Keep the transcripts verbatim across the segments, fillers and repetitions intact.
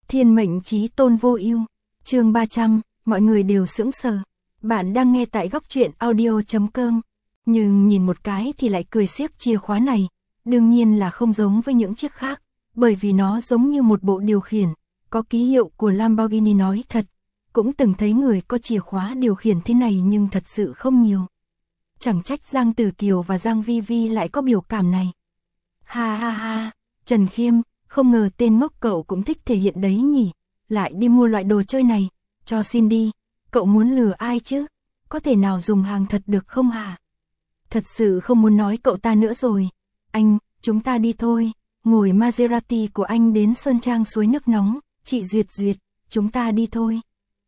Thiên mệnh chí tôn vô ưu. Chương ba trăm, mọi người đều sững sờ. Bạn đang nghe tại góc truyện audio chấm com. Nhưng nhìn một cái thì lại cười xiếc chìa khóa này, đương nhiên là không giống với những chiếc khác, bởi vì nó giống như một bộ điều khiển, có ký hiệu của Lamborghini. Nói thật, cũng từng thấy người có chìa khóa điều khiển thế này nhưng thật sự không nhiều. Chẳng trách Giang Tử Kiều và Giang Vi Vi lại có biểu cảm này. Ha ha ha, Trần Khiêm, không ngờ tên ngốc cậu cũng thích thể hiện đấy nhỉ, lại đi mua loại đồ chơi này, cho xin đi, cậu muốn lừa ai chứ, có thể nào dùng hàng thật được không hả? Thật sự không muốn nói cậu ta nữa rồi, anh, chúng ta đi thôi, ngồi Maserati của anh đến Sơn Trang suối nước nóng, chị Duyệt Duyệt, chúng ta đi thôi.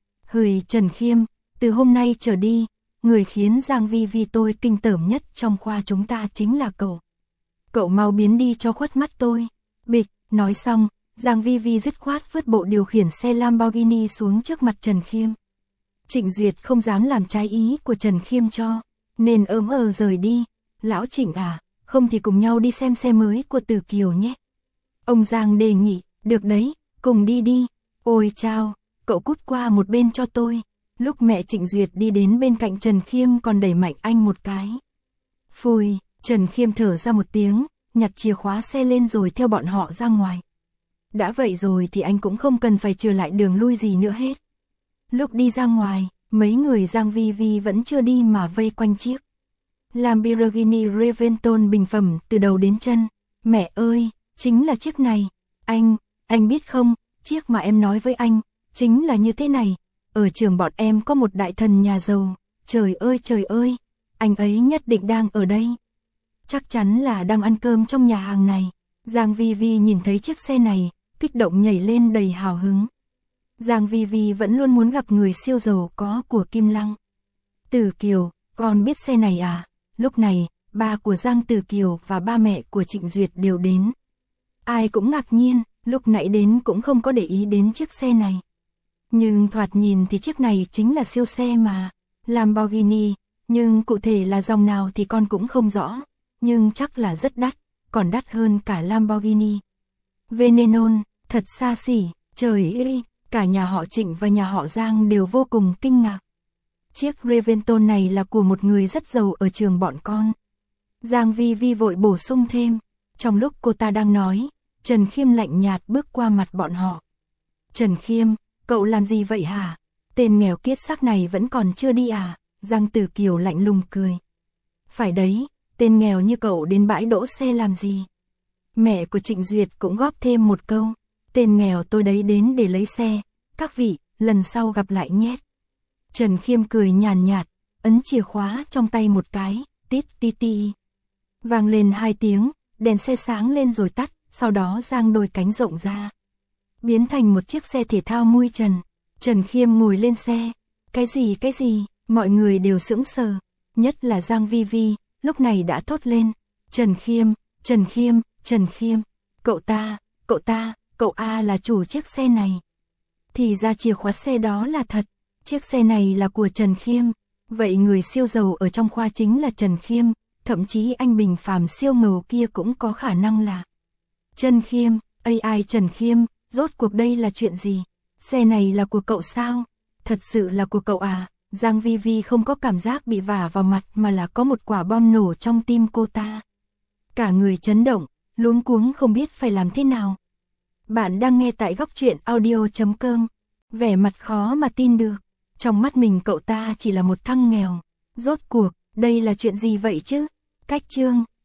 Hời Trần Khiêm, từ hôm nay trở đi, người khiến Giang Vi Vi tôi kinh tởm nhất trong khoa chúng ta chính là cậu. Cậu mau biến đi cho khuất mắt tôi. Bịch, nói xong, Giang Vi Vi dứt khoát vứt bộ điều khiển xe Lamborghini xuống trước mặt Trần Khiêm. Trịnh Duyệt không dám làm trái ý của Trần Khiêm cho, nên ớm ờ rời đi. Lão Trịnh à, không thì cùng nhau đi xem xe mới của Tử Kiều nhé. Ông Giang đề nghị, được đấy, cùng đi đi. Ôi chao, cậu cút qua một bên cho tôi. Lúc mẹ Trịnh Duyệt đi đến bên cạnh Trần Khiêm còn đẩy mạnh anh một cái. Phùi, Trần Khiêm thở ra một tiếng, nhặt chìa khóa xe lên rồi theo bọn họ ra ngoài. Đã vậy rồi thì anh cũng không cần phải trở lại đường lui gì nữa hết. Lúc đi ra ngoài, mấy người Giang Vi Vi vẫn chưa đi mà vây quanh chiếc Lamborghini Reventon bình phẩm từ đầu đến chân. Mẹ ơi, chính là chiếc này. Anh, anh biết không, chiếc mà em nói với anh, chính là như thế này. Ở trường bọn em có một đại thần nhà giàu, trời ơi trời ơi, anh ấy nhất định đang ở đây. Chắc chắn là đang ăn cơm trong nhà hàng này. Giang Vi Vi nhìn thấy chiếc xe này, kích động nhảy lên đầy hào hứng. Giang Vi Vi vẫn luôn muốn gặp người siêu giàu có của Kim Lăng. Tử Kiều, con biết xe này à? Lúc này, ba của Giang Tử Kiều và ba mẹ của Trịnh Duyệt đều đến. Ai cũng ngạc nhiên, lúc nãy đến cũng không có để ý đến chiếc xe này. Nhưng thoạt nhìn thì chiếc này chính là siêu xe mà, Lamborghini, nhưng cụ thể là dòng nào thì con cũng không rõ, nhưng chắc là rất đắt, còn đắt hơn cả Lamborghini. Venenon, thật xa xỉ, trời ơi, cả nhà họ Trịnh và nhà họ Giang đều vô cùng kinh ngạc. Chiếc Reventon này là của một người rất giàu ở trường bọn con. Giang Vi Vi vội bổ sung thêm, trong lúc cô ta đang nói, Trần Khiêm lạnh nhạt bước qua mặt bọn họ. Trần Khiêm, cậu làm gì vậy hả? Tên nghèo kiết xác này vẫn còn chưa đi à? Giang Tử Kiều lạnh lùng cười. Phải đấy, tên nghèo như cậu đến bãi đỗ xe làm gì? Mẹ của Trịnh Duyệt cũng góp thêm một câu. Tên nghèo tôi đấy đến để lấy xe. Các vị, lần sau gặp lại nhé. Trần Khiêm cười nhàn nhạt, ấn chìa khóa trong tay một cái, tít ti ti. Vang lên hai tiếng, đèn xe sáng lên rồi tắt, sau đó giang đôi cánh rộng ra. Biến thành một chiếc xe thể thao mui trần. Trần Khiêm ngồi lên xe. Cái gì cái gì, mọi người đều sững sờ. Nhất là Giang Vi Vi, lúc này đã thốt lên. Trần Khiêm, Trần Khiêm, Trần Khiêm. Cậu ta, cậu ta, cậu A là chủ chiếc xe này. Thì ra chìa khóa xe đó là thật. Chiếc xe này là của Trần Khiêm. Vậy người siêu giàu ở trong khoa chính là Trần Khiêm. Thậm chí anh bình phàm siêu ngầu kia cũng có khả năng là Trần Khiêm. a i Trần Khiêm, rốt cuộc đây là chuyện gì? Xe này là của cậu sao? Thật sự là của cậu à? Giang Vi Vi không có cảm giác bị vả vào mặt mà là có một quả bom nổ trong tim cô ta. Cả người chấn động, luống cuống không biết phải làm thế nào. Bạn đang nghe tại góc truyện audio chấm com. Vẻ mặt khó mà tin được. Trong mắt mình cậu ta chỉ là một thằng nghèo. Rốt cuộc, đây là chuyện gì vậy chứ? Cách chương,